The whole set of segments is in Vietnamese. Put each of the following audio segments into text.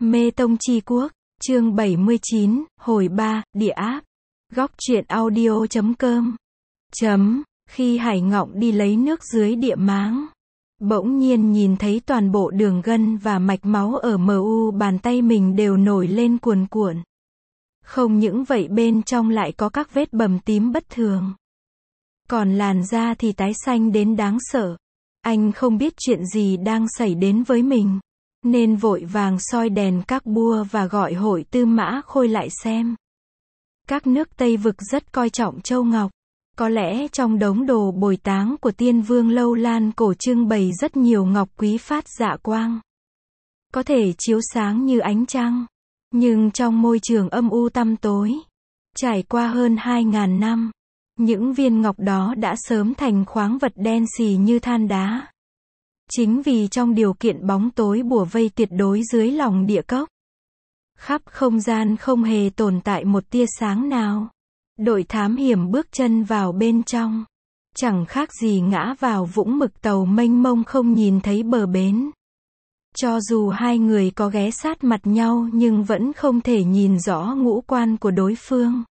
Mê Tông Chi Quốc, chương 79, hồi 3, địa áp. Góc truyện audio.com. Khi Hải Ngọng đi lấy nước dưới địa máng, bỗng nhiên nhìn thấy toàn bộ đường gân và mạch máu ở mu bàn tay mình đều nổi lên cuồn cuộn. Không những vậy bên trong lại có các vết bầm tím bất thường. Còn làn da thì tái xanh đến đáng sợ. Anh không biết chuyện gì đang xảy đến với mình, nên vội vàng soi đèn các bua và gọi Hội Tư Mã Khôi lại xem. Các nước Tây Vực rất coi trọng châu ngọc. Có lẽ trong đống đồ bồi táng của Tiên Vương Lâu Lan cổ trưng bày rất nhiều ngọc quý phát dạ quang, có thể chiếu sáng như ánh trăng. Nhưng trong môi trường âm u tăm tối, trải qua hơn 2.000 năm, những viên ngọc đó đã sớm thành khoáng vật đen xì như than đá. Chính vì trong điều kiện bóng tối bủa vây tuyệt đối dưới lòng địa cốc, khắp không gian không hề tồn tại một tia sáng nào. Đội thám hiểm bước chân vào bên trong, chẳng khác gì ngã vào vũng mực tàu mênh mông không nhìn thấy bờ bến. Cho dù hai người có ghé sát mặt nhau nhưng vẫn không thể nhìn rõ ngũ quan của đối phương.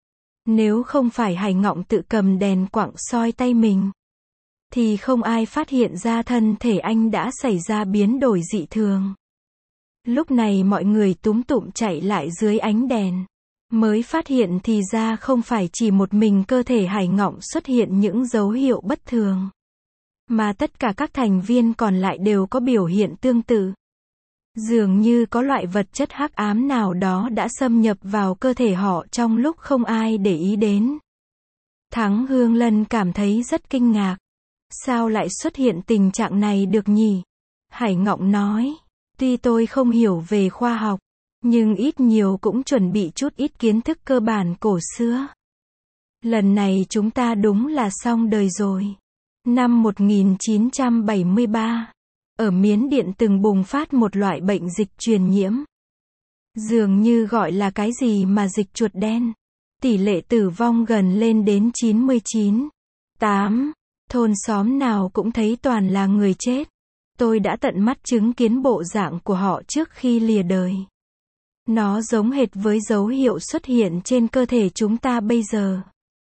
Nếu không phải Hải Ngọng tự cầm đèn quặng soi tay mình, thì không ai phát hiện ra thân thể anh đã xảy ra biến đổi dị thường. Lúc này mọi người túm tụm chạy lại dưới ánh đèn, mới phát hiện thì ra không phải chỉ một mình cơ thể Hải Ngọng xuất hiện những dấu hiệu bất thường, mà tất cả các thành viên còn lại đều có biểu hiện tương tự. Dường như có loại vật chất hắc ám nào đó đã xâm nhập vào cơ thể họ trong lúc không ai để ý đến. Thắng Hương Lân cảm thấy rất kinh ngạc. Sao lại xuất hiện tình trạng này được nhỉ? Hải Ngọng nói, tuy tôi không hiểu về khoa học, nhưng ít nhiều cũng chuẩn bị chút ít kiến thức cơ bản cổ xưa. Lần này chúng ta đúng là xong đời rồi. Năm 1973, ở Miến Điện từng bùng phát một loại bệnh dịch truyền nhiễm. Dường như gọi là cái gì mà dịch chuột đen. Tỷ lệ tử vong gần lên đến 99,8%. Thôn xóm nào cũng thấy toàn là người chết. Tôi đã tận mắt chứng kiến bộ dạng của họ trước khi lìa đời. Nó giống hệt với dấu hiệu xuất hiện trên cơ thể chúng ta bây giờ.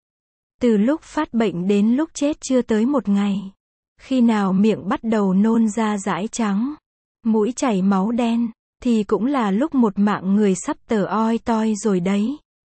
Từ lúc phát bệnh đến lúc chết chưa tới một ngày. Khi nào miệng bắt đầu nôn ra dãi trắng, mũi chảy máu đen, thì cũng là lúc một mạng người sắp tờ oi toi rồi đấy.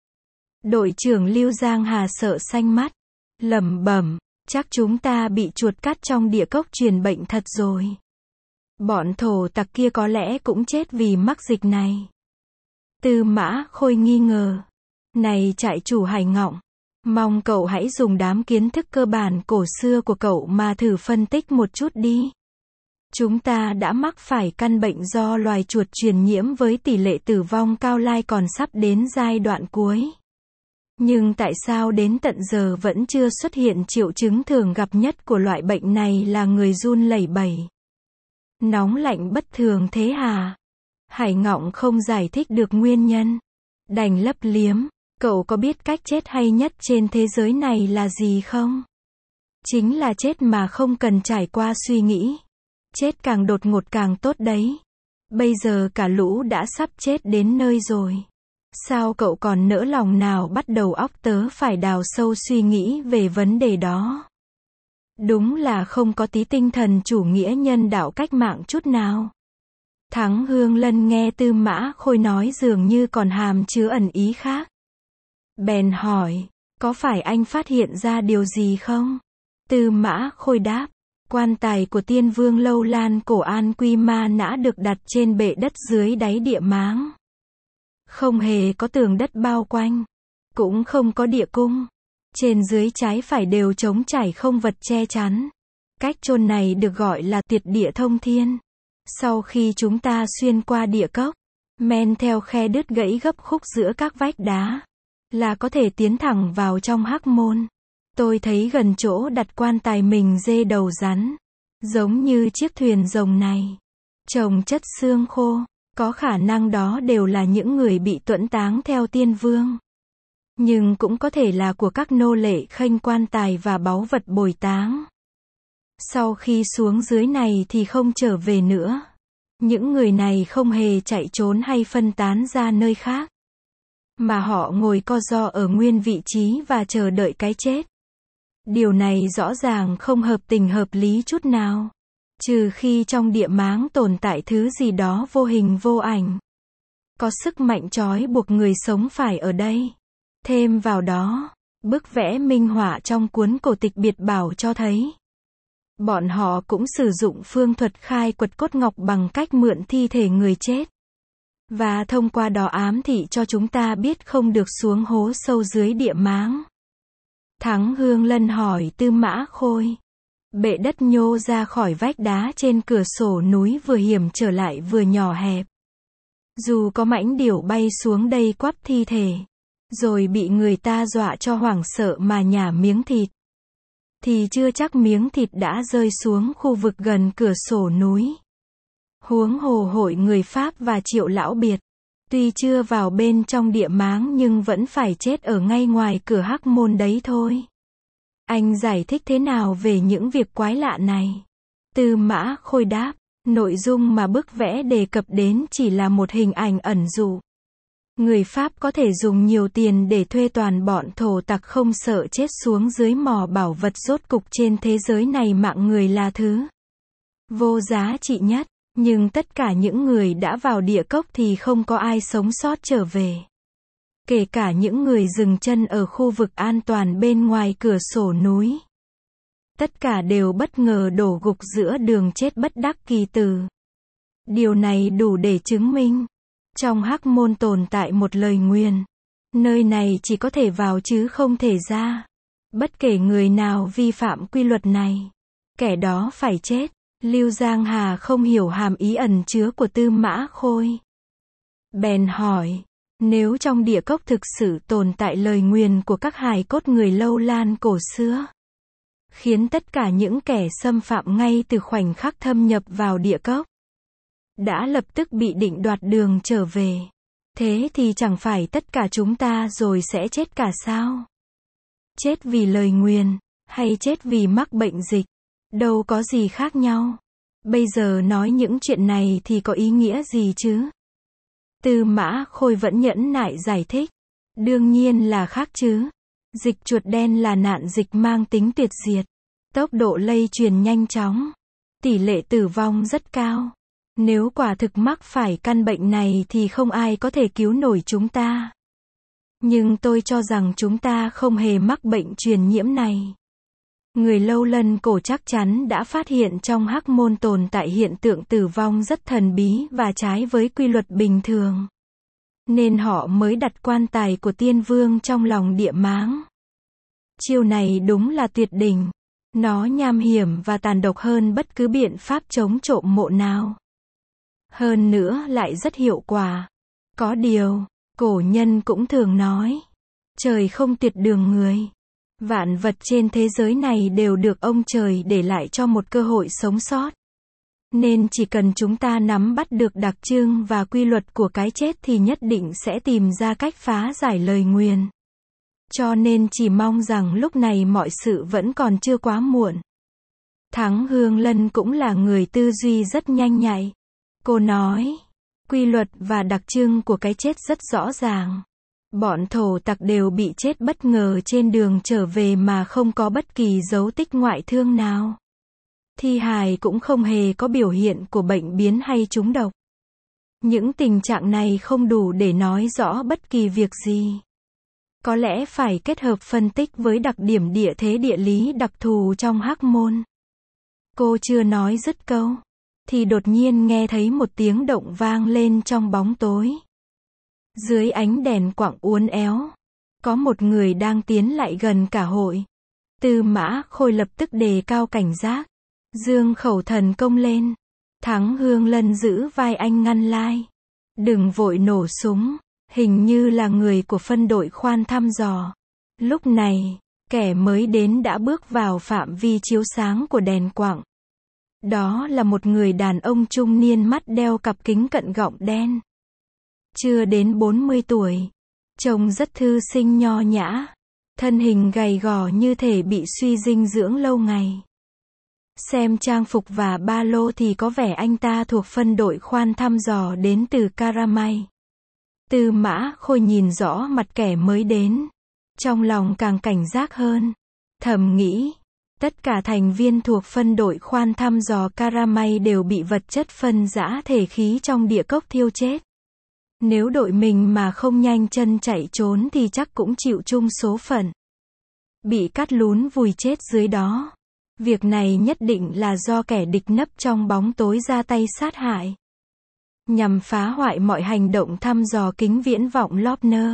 Đội trưởng Lưu Giang Hà sợ xanh mắt, lẩm bẩm, chắc chúng ta bị chuột cắt trong địa cốc truyền bệnh thật rồi. Bọn thổ tặc kia có lẽ cũng chết vì mắc dịch này. Tư Mã Khôi nghi ngờ. Này trại chủ Hải Ngọng, mong cậu hãy dùng đám kiến thức cơ bản cổ xưa của cậu mà thử phân tích một chút đi. Chúng ta đã mắc phải căn bệnh do loài chuột truyền nhiễm với tỷ lệ tử vong cao lai còn sắp đến giai đoạn cuối. Nhưng tại sao đến tận giờ vẫn chưa xuất hiện triệu chứng thường gặp nhất của loại bệnh này là người run lẩy bẩy, nóng lạnh bất thường thế hả? Hải Ngọng không giải thích được nguyên nhân, đành lấp liếm. Cậu có biết cách chết hay nhất trên thế giới này là gì không? Chính là chết mà không cần trải qua suy nghĩ. Chết càng đột ngột càng tốt đấy. Bây giờ cả lũ đã sắp chết đến nơi rồi. Sao cậu còn nỡ lòng nào bắt đầu óc tớ phải đào sâu suy nghĩ về vấn đề đó? Đúng là không có tí tinh thần chủ nghĩa nhân đạo cách mạng chút nào. Thắng Hương Lân nghe Tư Mã Khôi nói dường như còn hàm chứa ẩn ý khác. Bèn hỏi, có phải anh phát hiện ra điều gì không? Tư Mã Khôi đáp, quan tài của Tiên Vương Lâu Lan cổ An Quy Ma Nã được đặt trên bệ đất dưới đáy địa máng. Không hề có tường đất bao quanh, cũng không có địa cung. Trên dưới trái phải đều trống trải không vật che chắn. Cách chôn này được gọi là tuyệt địa thông thiên. Sau khi chúng ta xuyên qua địa cốc, men theo khe đứt gãy gấp khúc giữa các vách đá, là có thể tiến thẳng vào trong hắc môn. Tôi thấy gần chỗ đặt quan tài mình dê đầu rắn, giống như chiếc thuyền rồng này, chồng chất xương khô, có khả năng đó đều là những người bị tuẫn táng theo Tiên Vương. Nhưng cũng có thể là của các nô lệ khênh quan tài và báu vật bồi táng. Sau khi xuống dưới này thì không trở về nữa. Những người này không hề chạy trốn hay phân tán ra nơi khác, mà họ ngồi co ro ở nguyên vị trí và chờ đợi cái chết. Điều này rõ ràng không hợp tình hợp lý chút nào. Trừ khi trong địa máng tồn tại thứ gì đó vô hình vô ảnh, có sức mạnh trói buộc người sống phải ở đây. Thêm vào đó, bức vẽ minh họa trong cuốn cổ tịch biệt bảo cho thấy, bọn họ cũng sử dụng phương thuật khai quật cốt ngọc bằng cách mượn thi thể người chết, và thông qua đó ám thị cho chúng ta biết không được xuống hố sâu dưới địa máng. Thắng Hương Lân hỏi Tư Mã Khôi. Bệ đất nhô ra khỏi vách đá trên cửa sổ núi vừa hiểm trở lại vừa nhỏ hẹp. Dù có mãnh điểu bay xuống đây quắp thi thể, rồi bị người ta dọa cho hoảng sợ mà nhả miếng thịt, thì chưa chắc miếng thịt đã rơi xuống khu vực gần cửa sổ núi. Huống hồ hội người Pháp và Triệu Lão Biệt, tuy chưa vào bên trong địa máng nhưng vẫn phải chết ở ngay ngoài cửa Hắc Môn đấy thôi. Anh giải thích thế nào về những việc quái lạ này? Tư Mã Khôi đáp, nội dung mà bức vẽ đề cập đến chỉ là một hình ảnh ẩn dụ. Người Pháp có thể dùng nhiều tiền để thuê toàn bọn thổ tặc không sợ chết xuống dưới mỏ bảo vật, rốt cục trên thế giới này mạng người là thứ vô giá trị nhất, nhưng tất cả những người đã vào địa cốc thì không có ai sống sót trở về. Kể cả những người dừng chân ở khu vực an toàn bên ngoài cửa sổ núi. Tất cả đều bất ngờ đổ gục giữa đường chết bất đắc kỳ tử. Điều này đủ để chứng minh, trong Hắc Môn tồn tại một lời nguyền. Nơi này chỉ có thể vào chứ không thể ra. Bất kể người nào vi phạm quy luật này, kẻ đó phải chết. Lưu Giang Hà không hiểu hàm ý ẩn chứa của Tư Mã Khôi. Bèn hỏi, nếu trong địa cốc thực sự tồn tại lời nguyền của các hài cốt người Lâu Lan cổ xưa, khiến tất cả những kẻ xâm phạm ngay từ khoảnh khắc thâm nhập vào địa cốc, đã lập tức bị định đoạt đường trở về, thế thì chẳng phải tất cả chúng ta rồi sẽ chết cả sao? Chết vì lời nguyền, hay chết vì mắc bệnh dịch, đâu có gì khác nhau. Bây giờ nói những chuyện này thì có ý nghĩa gì chứ? Tư Mã Khôi vẫn nhẫn nại giải thích. Đương nhiên là khác chứ. Dịch chuột đen là nạn dịch mang tính tuyệt diệt. Tốc độ lây truyền nhanh chóng. Tỷ lệ tử vong rất cao. Nếu quả thực mắc phải căn bệnh này thì không ai có thể cứu nổi chúng ta. Nhưng tôi cho rằng chúng ta không hề mắc bệnh truyền nhiễm này. Người Lâu Lân cổ chắc chắn đã phát hiện trong Hắc Môn tồn tại hiện tượng tử vong rất thần bí và trái với quy luật bình thường. Nên họ mới đặt quan tài của tiên vương trong lòng địa máng. Chiêu này đúng là tuyệt đỉnh. Nó nham hiểm và tàn độc hơn bất cứ biện pháp chống trộm mộ nào. Hơn nữa lại rất hiệu quả. Có điều, cổ nhân cũng thường nói, trời không tuyệt đường người. Vạn vật trên thế giới này đều được ông trời để lại cho một cơ hội sống sót. Nên chỉ cần chúng ta nắm bắt được đặc trưng và quy luật của cái chết thì nhất định sẽ tìm ra cách phá giải lời nguyền. Cho nên chỉ mong rằng lúc này mọi sự vẫn còn chưa quá muộn. Thắng Hương Lân cũng là người tư duy rất nhanh nhạy. Cô nói, quy luật và đặc trưng của cái chết rất rõ ràng. Bọn thổ tặc đều bị chết bất ngờ trên đường trở về mà không có bất kỳ dấu tích ngoại thương nào. Thi hài cũng không hề có biểu hiện của bệnh biến hay trúng độc. Những tình trạng này không đủ để nói rõ bất kỳ việc gì. Có lẽ phải kết hợp phân tích với đặc điểm địa thế địa lý đặc thù trong Hắc Môn. Cô chưa nói dứt câu, thì đột nhiên nghe thấy một tiếng động vang lên trong bóng tối. Dưới ánh đèn quặng uốn éo, có một người đang tiến lại gần cả hội. Tư Mã Khôi lập tức đề cao cảnh giác, dương khẩu thần công lên. Thắng Hương Lân giữ vai anh ngăn lai. Đừng vội nổ súng, hình như là người của phân đội khoan thăm dò. Lúc này, kẻ mới đến đã bước vào phạm vi chiếu sáng của đèn quặng. Đó là một người đàn ông trung niên, mắt đeo cặp kính cận gọng đen. Chưa đến 40 tuổi. Trông rất thư sinh nho nhã. Thân hình gầy gò như thể bị suy dinh dưỡng lâu ngày. Xem trang phục và ba lô thì có vẻ anh ta thuộc phân đội khoan thăm dò đến từ Karamay. Tư Mã Khôi nhìn rõ mặt kẻ mới đến. Trong lòng càng cảnh giác hơn. Thầm nghĩ, tất cả thành viên thuộc phân đội khoan thăm dò Karamay đều bị vật chất phân rã thể khí trong địa cốc thiêu chết. Nếu đội mình mà không nhanh chân chạy trốn thì chắc cũng chịu chung số phận. Bị cắt lún vùi chết dưới đó. Việc này nhất định là do kẻ địch nấp trong bóng tối ra tay sát hại. Nhằm phá hoại mọi hành động thăm dò kính viễn vọng Lopner.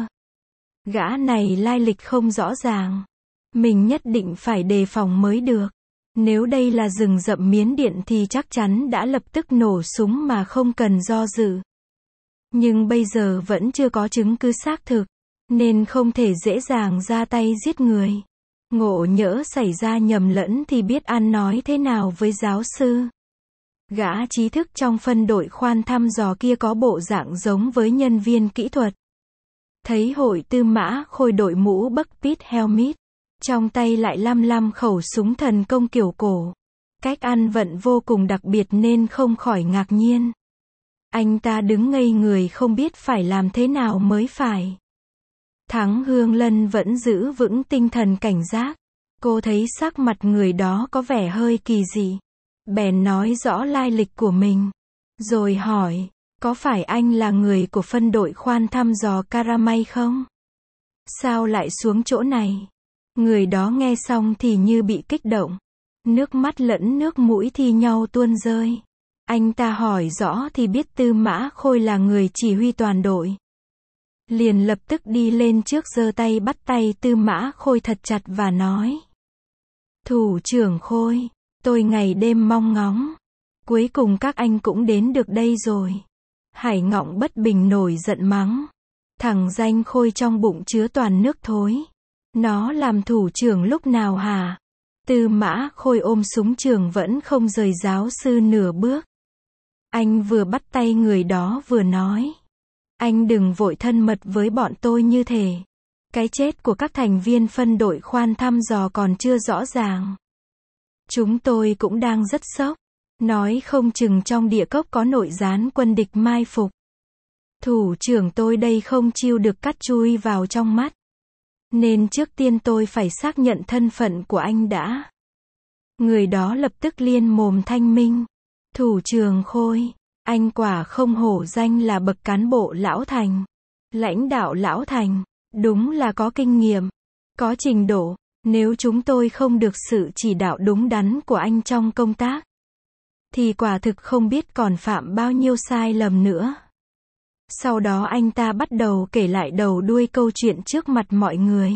Gã này lai lịch không rõ ràng. Mình nhất định phải đề phòng mới được. Nếu đây là rừng rậm Miến Điện thì chắc chắn đã lập tức nổ súng mà không cần do dự. Nhưng bây giờ vẫn chưa có chứng cứ xác thực, nên không thể dễ dàng ra tay giết người. Ngộ nhỡ xảy ra nhầm lẫn thì biết ăn nói thế nào với giáo sư. Gã trí thức trong phân đội khoan thăm dò kia có bộ dạng giống với nhân viên kỹ thuật. Thấy Hội Tư Mã Khôi đội mũ bucket helmet, trong tay lại lăm khẩu súng thần công kiểu cổ. Cách ăn vận vô cùng đặc biệt nên không khỏi ngạc nhiên. Anh ta đứng ngây người không biết phải làm thế nào mới phải. Thắng Hương Lân vẫn giữ vững tinh thần cảnh giác. Cô thấy sắc mặt người đó có vẻ hơi kỳ dị. Bèn nói rõ lai lịch của mình. Rồi hỏi, có phải anh là người của phân đội khoan thăm dò Karamay không? Sao lại xuống chỗ này? Người đó nghe xong thì như bị kích động. Nước mắt lẫn nước mũi thi nhau tuôn rơi. Anh ta hỏi rõ thì biết Tư Mã Khôi là người chỉ huy toàn đội. Liền lập tức đi lên trước giơ tay bắt tay Tư Mã Khôi thật chặt và nói. Thủ trưởng Khôi, tôi ngày đêm mong ngóng. Cuối cùng các anh cũng đến được đây rồi. Hải Ngọng bất bình nổi giận mắng. Thằng danh Khôi trong bụng chứa toàn nước thối. Nó làm thủ trưởng lúc nào hả? Tư Mã Khôi ôm súng trường vẫn không rời giáo sư nửa bước. Anh vừa bắt tay người đó vừa nói. Anh đừng vội thân mật với bọn tôi như thế. Cái chết của các thành viên phân đội khoan thăm dò còn chưa rõ ràng. Chúng tôi cũng đang rất sốc. Nói không chừng trong địa cốc có nội gián quân địch mai phục. Thủ trưởng tôi đây không chiêu được cắt chui vào trong mắt. Nên trước tiên tôi phải xác nhận thân phận của anh đã. Người đó lập tức liên mồm thanh minh. Thủ trưởng Khôi, anh quả không hổ danh là bậc cán bộ lão thành. Lãnh đạo lão thành, đúng là có kinh nghiệm, có trình độ. Nếu chúng tôi không được sự chỉ đạo đúng đắn của anh trong công tác, thì quả thực không biết còn phạm bao nhiêu sai lầm nữa. Sau đó anh ta bắt đầu kể lại đầu đuôi câu chuyện trước mặt mọi người.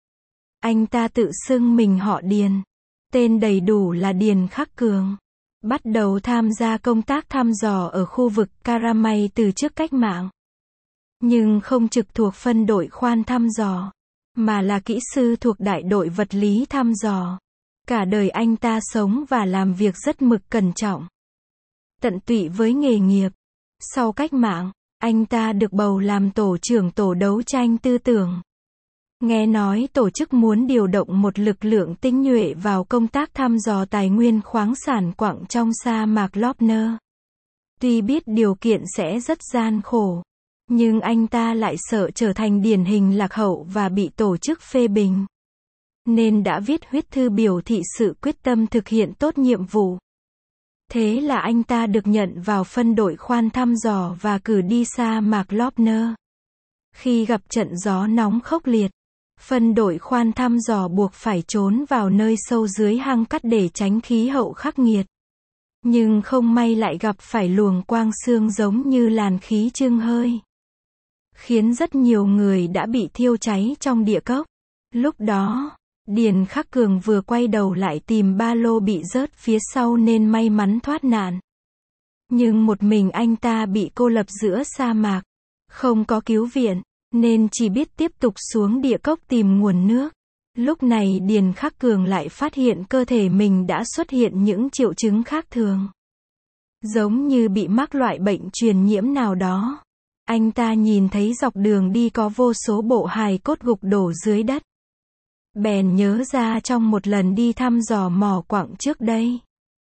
Anh ta tự xưng mình họ Điền. Tên đầy đủ là Điền Khắc Cường. Bắt đầu tham gia công tác thăm dò ở khu vực Karamay từ trước cách mạng. Nhưng không trực thuộc phân đội khoan thăm dò, mà là kỹ sư thuộc đại đội vật lý thăm dò. Cả đời anh ta sống và làm việc rất mực cẩn trọng, tận tụy với nghề nghiệp. Sau cách mạng, anh ta được bầu làm tổ trưởng tổ đấu tranh tư tưởng. Nghe nói tổ chức muốn điều động một lực lượng tinh nhuệ vào công tác thăm dò tài nguyên khoáng sản quặng trong sa mạc Lopner. Tuy biết điều kiện sẽ rất gian khổ, nhưng anh ta lại sợ trở thành điển hình lạc hậu và bị tổ chức phê bình. Nên đã viết huyết thư biểu thị sự quyết tâm thực hiện tốt nhiệm vụ. Thế là anh ta được nhận vào phân đội khoan thăm dò và cử đi sa mạc Lopner. Khi gặp trận gió nóng khốc liệt, phân đội khoan thăm dò buộc phải trốn vào nơi sâu dưới hang cắt để tránh khí hậu khắc nghiệt. Nhưng không may lại gặp phải luồng quang xương giống như làn khí chưng hơi, khiến rất nhiều người đã bị thiêu cháy trong địa cốc. Lúc đó, Điền Khắc Cường vừa quay đầu lại tìm ba lô bị rớt phía sau nên may mắn thoát nạn. Nhưng một mình anh ta bị cô lập giữa sa mạc, không có cứu viện, nên chỉ biết tiếp tục xuống địa cốc tìm nguồn nước. Lúc này Điền Khắc Cường lại phát hiện cơ thể mình đã xuất hiện những triệu chứng khác thường, giống như bị mắc loại bệnh truyền nhiễm nào đó. Anh ta nhìn thấy dọc đường đi có vô số bộ hài cốt gục đổ dưới đất. Bèn nhớ ra trong một lần đi thăm dò mỏ quặng trước đây,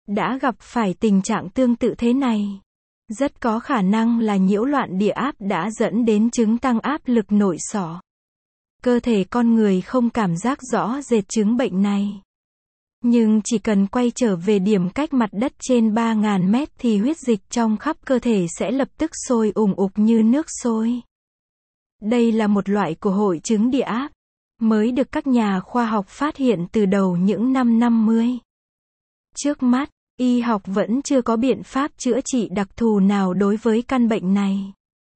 đã gặp phải tình trạng tương tự thế này. Rất có khả năng là nhiễu loạn địa áp đã dẫn đến chứng tăng áp lực nội sọ. Cơ thể con người không cảm giác rõ rệt chứng bệnh này. Nhưng chỉ cần quay trở về điểm cách mặt đất trên 3.000 mét thì huyết dịch trong khắp cơ thể sẽ lập tức sôi ùn ục như nước sôi. Đây là một loại của hội chứng địa áp, mới được các nhà khoa học phát hiện từ đầu những năm 50. Trước mắt, y học vẫn chưa có biện pháp chữa trị đặc thù nào đối với căn bệnh này.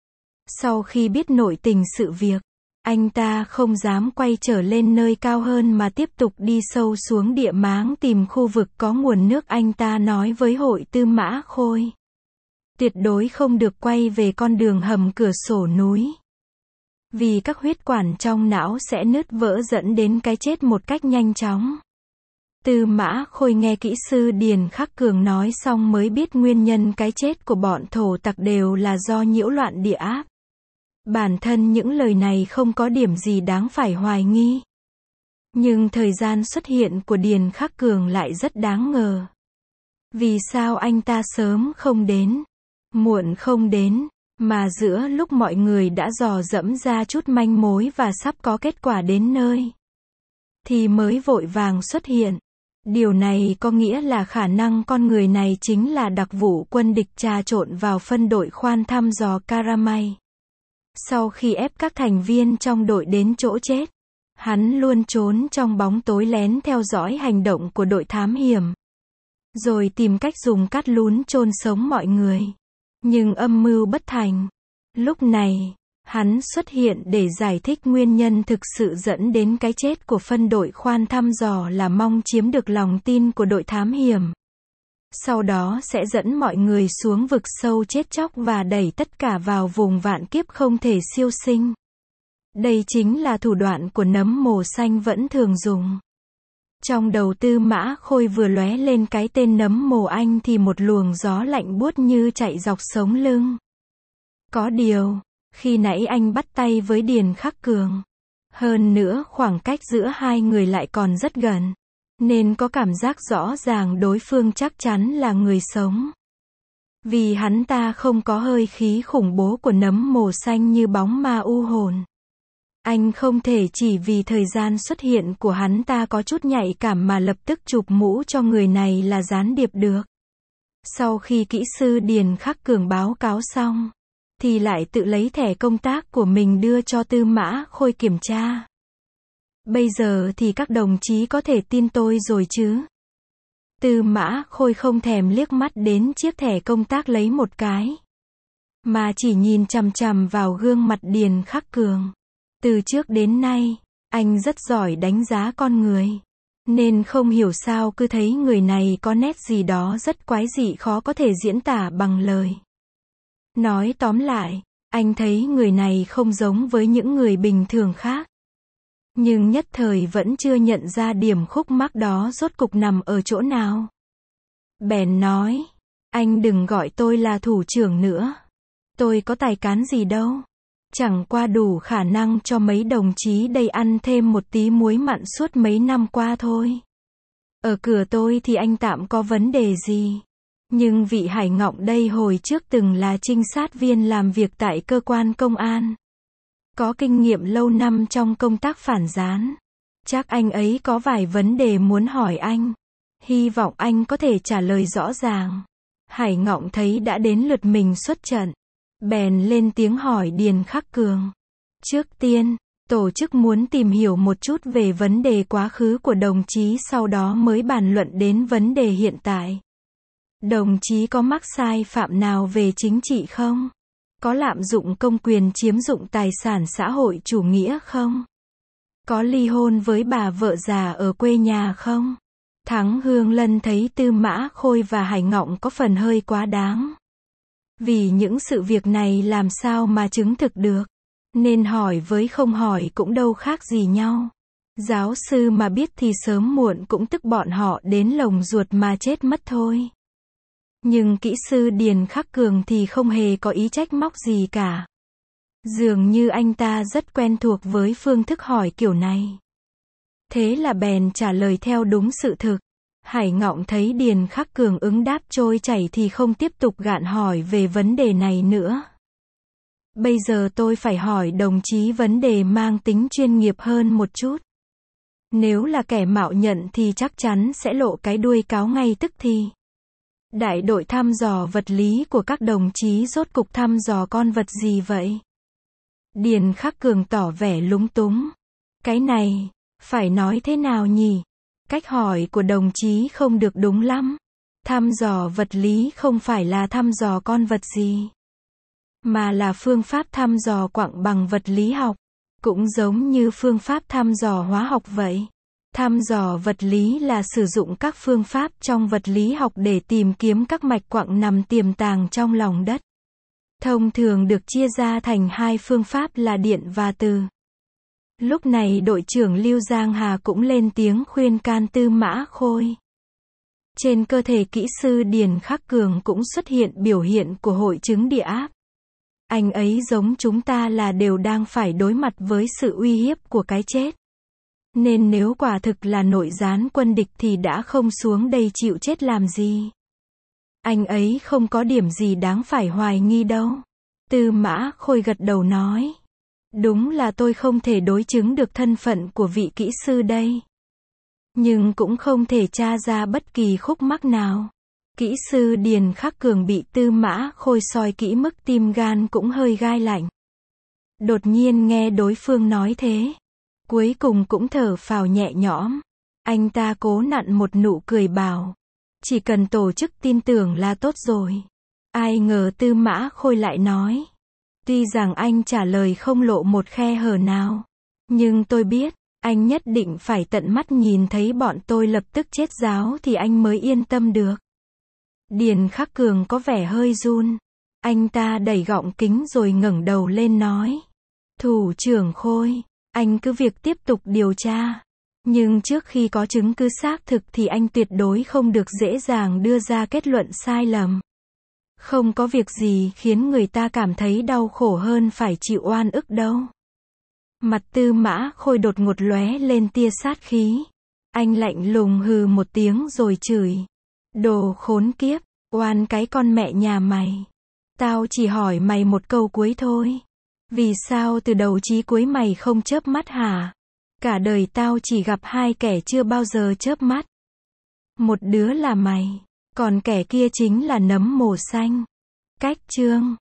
Sau khi biết nội tình sự việc, anh ta không dám quay trở lên nơi cao hơn mà tiếp tục đi sâu xuống địa máng tìm khu vực có nguồn nước. Anh ta nói với Hội Tư Mã Khôi, tuyệt đối không được quay về con đường hầm cửa sổ núi. Vì các huyết quản trong não sẽ nứt vỡ dẫn đến cái chết một cách nhanh chóng. Tư Mã Khôi nghe kỹ sư Điền Khắc Cường nói xong mới biết nguyên nhân cái chết của bọn thổ tặc đều là do nhiễu loạn địa áp. Bản thân những lời này không có điểm gì đáng phải hoài nghi. Nhưng thời gian xuất hiện của Điền Khắc Cường lại rất đáng ngờ. Vì sao anh ta sớm không đến, muộn không đến, mà giữa lúc mọi người đã dò dẫm ra chút manh mối và sắp có kết quả đến nơi, thì mới vội vàng xuất hiện. Điều này có nghĩa là khả năng con người này chính là đặc vụ quân địch trà trộn vào phân đội khoan thăm dò Karamay. Sau khi ép các thành viên trong đội đến chỗ chết, hắn luôn trốn trong bóng tối lén theo dõi hành động của đội thám hiểm, rồi tìm cách dùng cát lún chôn sống mọi người. Nhưng âm mưu bất thành. Lúc này, hắn xuất hiện để giải thích nguyên nhân thực sự dẫn đến cái chết của phân đội khoan thăm dò là mong chiếm được lòng tin của đội thám hiểm. Sau đó sẽ dẫn mọi người xuống vực sâu chết chóc và đẩy tất cả vào vùng vạn kiếp không thể siêu sinh. Đây chính là thủ đoạn của nấm mồ xanh vẫn thường dùng. Trong đầu Tư Mã Khôi vừa lóe lên cái tên nấm mồ anh thì một luồng gió lạnh buốt như chạy dọc sống lưng. Có điều, khi nãy anh bắt tay với Điền Khắc Cường, hơn nữa khoảng cách giữa hai người lại còn rất gần, nên có cảm giác rõ ràng đối phương chắc chắn là người sống. Vì hắn ta không có hơi khí khủng bố của nấm mồ xanh như bóng ma u hồn. Anh không thể chỉ vì thời gian xuất hiện của hắn ta có chút nhạy cảm mà lập tức chụp mũ cho người này là gián điệp được. Sau khi kỹ sư Điền Khắc Cường báo cáo xong, thì lại tự lấy thẻ công tác của mình đưa cho Tư Mã Khôi kiểm tra. Bây giờ thì các đồng chí có thể tin tôi rồi chứ? Tư Mã Khôi không thèm liếc mắt đến chiếc thẻ công tác lấy một cái, mà chỉ nhìn chằm chằm vào gương mặt Điền Khắc Cường. Từ trước đến nay, anh rất giỏi đánh giá con người, nên không hiểu sao cứ thấy người này có nét gì đó rất quái dị khó có thể diễn tả bằng lời. Nói tóm lại, anh thấy người này không giống với những người bình thường khác. Nhưng nhất thời vẫn chưa nhận ra điểm khúc mắc đó rốt cục nằm ở chỗ nào. Bèn nói, anh đừng gọi tôi là thủ trưởng nữa. Tôi có tài cán gì đâu. Chẳng qua đủ khả năng cho mấy đồng chí đây ăn thêm một tí muối mặn suốt mấy năm qua thôi. Ở cửa tôi thì anh tạm có vấn đề gì. Nhưng vị Hải Ngọng đây hồi trước từng là trinh sát viên làm việc tại cơ quan công an. Có kinh nghiệm lâu năm trong công tác phản gián. Chắc anh ấy có vài vấn đề muốn hỏi anh. Hy vọng anh có thể trả lời rõ ràng. Hải Ngọng thấy đã đến lượt mình xuất trận, bèn lên tiếng hỏi Điền Khắc Cường. Trước tiên, tổ chức muốn tìm hiểu một chút về vấn đề quá khứ của đồng chí, sau đó mới bàn luận đến vấn đề hiện tại. Đồng chí có mắc sai phạm nào về chính trị không? Có lạm dụng công quyền chiếm dụng tài sản xã hội chủ nghĩa không? Có ly hôn với bà vợ già ở quê nhà không? Thắng Hương Lân thấy Tư Mã Khôi và Hải Ngọng có phần hơi quá đáng. Vì những sự việc này làm sao mà chứng thực được, nên hỏi với không hỏi cũng đâu khác gì nhau. Giáo sư mà biết thì sớm muộn cũng tức bọn họ đến lồng ruột mà chết mất thôi. Nhưng kỹ sư Điền Khắc Cường thì không hề có ý trách móc gì cả. Dường như anh ta rất quen thuộc với phương thức hỏi kiểu này. Thế là bèn trả lời theo đúng sự thực. Hải Ngọng thấy Điền Khắc Cường ứng đáp trôi chảy thì không tiếp tục gạn hỏi về vấn đề này nữa. Bây giờ tôi phải hỏi đồng chí vấn đề mang tính chuyên nghiệp hơn một chút. Nếu là kẻ mạo nhận thì chắc chắn sẽ lộ cái đuôi cáo ngay tức thì. Đại đội thăm dò vật lý của các đồng chí rốt cục thăm dò con vật gì vậy? Điền Khắc Cường tỏ vẻ lúng túng. Cái này, phải nói thế nào nhỉ? Cách hỏi của đồng chí không được đúng lắm. Thăm dò vật lý không phải là thăm dò con vật gì, mà là phương pháp thăm dò quặng bằng vật lý học. Cũng giống như phương pháp thăm dò hóa học vậy. Thăm dò vật lý là sử dụng các phương pháp trong vật lý học để tìm kiếm các mạch quặng nằm tiềm tàng trong lòng đất. Thông thường được chia ra thành hai phương pháp là điện và từ. Lúc này đội trưởng Lưu Giang Hà cũng lên tiếng khuyên can Tư Mã Khôi. Trên cơ thể kỹ sư Điền Khắc Cường cũng xuất hiện biểu hiện của hội chứng địa áp. Anh ấy giống chúng ta là đều đang phải đối mặt với sự uy hiếp của cái chết. Nên nếu quả thực là nội gián quân địch thì đã không xuống đây chịu chết làm gì. Anh ấy không có điểm gì đáng phải hoài nghi đâu. Tư Mã Khôi gật đầu nói. Đúng là tôi không thể đối chứng được thân phận của vị kỹ sư đây. Nhưng cũng không thể tra ra bất kỳ khúc mắc nào. Kỹ sư Điền Khắc Cường bị Tư Mã Khôi soi kỹ mức tim gan cũng hơi gai lạnh. Đột nhiên nghe đối phương nói thế, cuối cùng cũng thở phào nhẹ nhõm. Anh ta cố nặn một nụ cười bảo, chỉ cần tổ chức tin tưởng là tốt rồi. Ai ngờ Tư Mã Khôi lại nói, tuy rằng anh trả lời không lộ một khe hở nào, nhưng tôi biết, anh nhất định phải tận mắt nhìn thấy bọn tôi lập tức chết ráo thì anh mới yên tâm được. Điền Khắc Cường có vẻ hơi run. Anh ta đẩy gọng kính rồi ngẩng đầu lên nói. Thủ trưởng Khôi, anh cứ việc tiếp tục điều tra. Nhưng trước khi có chứng cứ xác thực thì anh tuyệt đối không được dễ dàng đưa ra kết luận sai lầm. Không có việc gì khiến người ta cảm thấy đau khổ hơn phải chịu oan ức đâu. Mặt Tư Mã Khôi đột ngột lóe lên tia sát khí. Anh lạnh lùng hừ một tiếng rồi chửi. Đồ khốn kiếp, oan cái con mẹ nhà mày. Tao chỉ hỏi mày một câu cuối thôi. Vì sao từ đầu chí cuối mày không chớp mắt hả? Cả đời tao chỉ gặp hai kẻ chưa bao giờ chớp mắt. Một đứa là mày, còn kẻ kia chính là nấm mồ xanh. Cách chương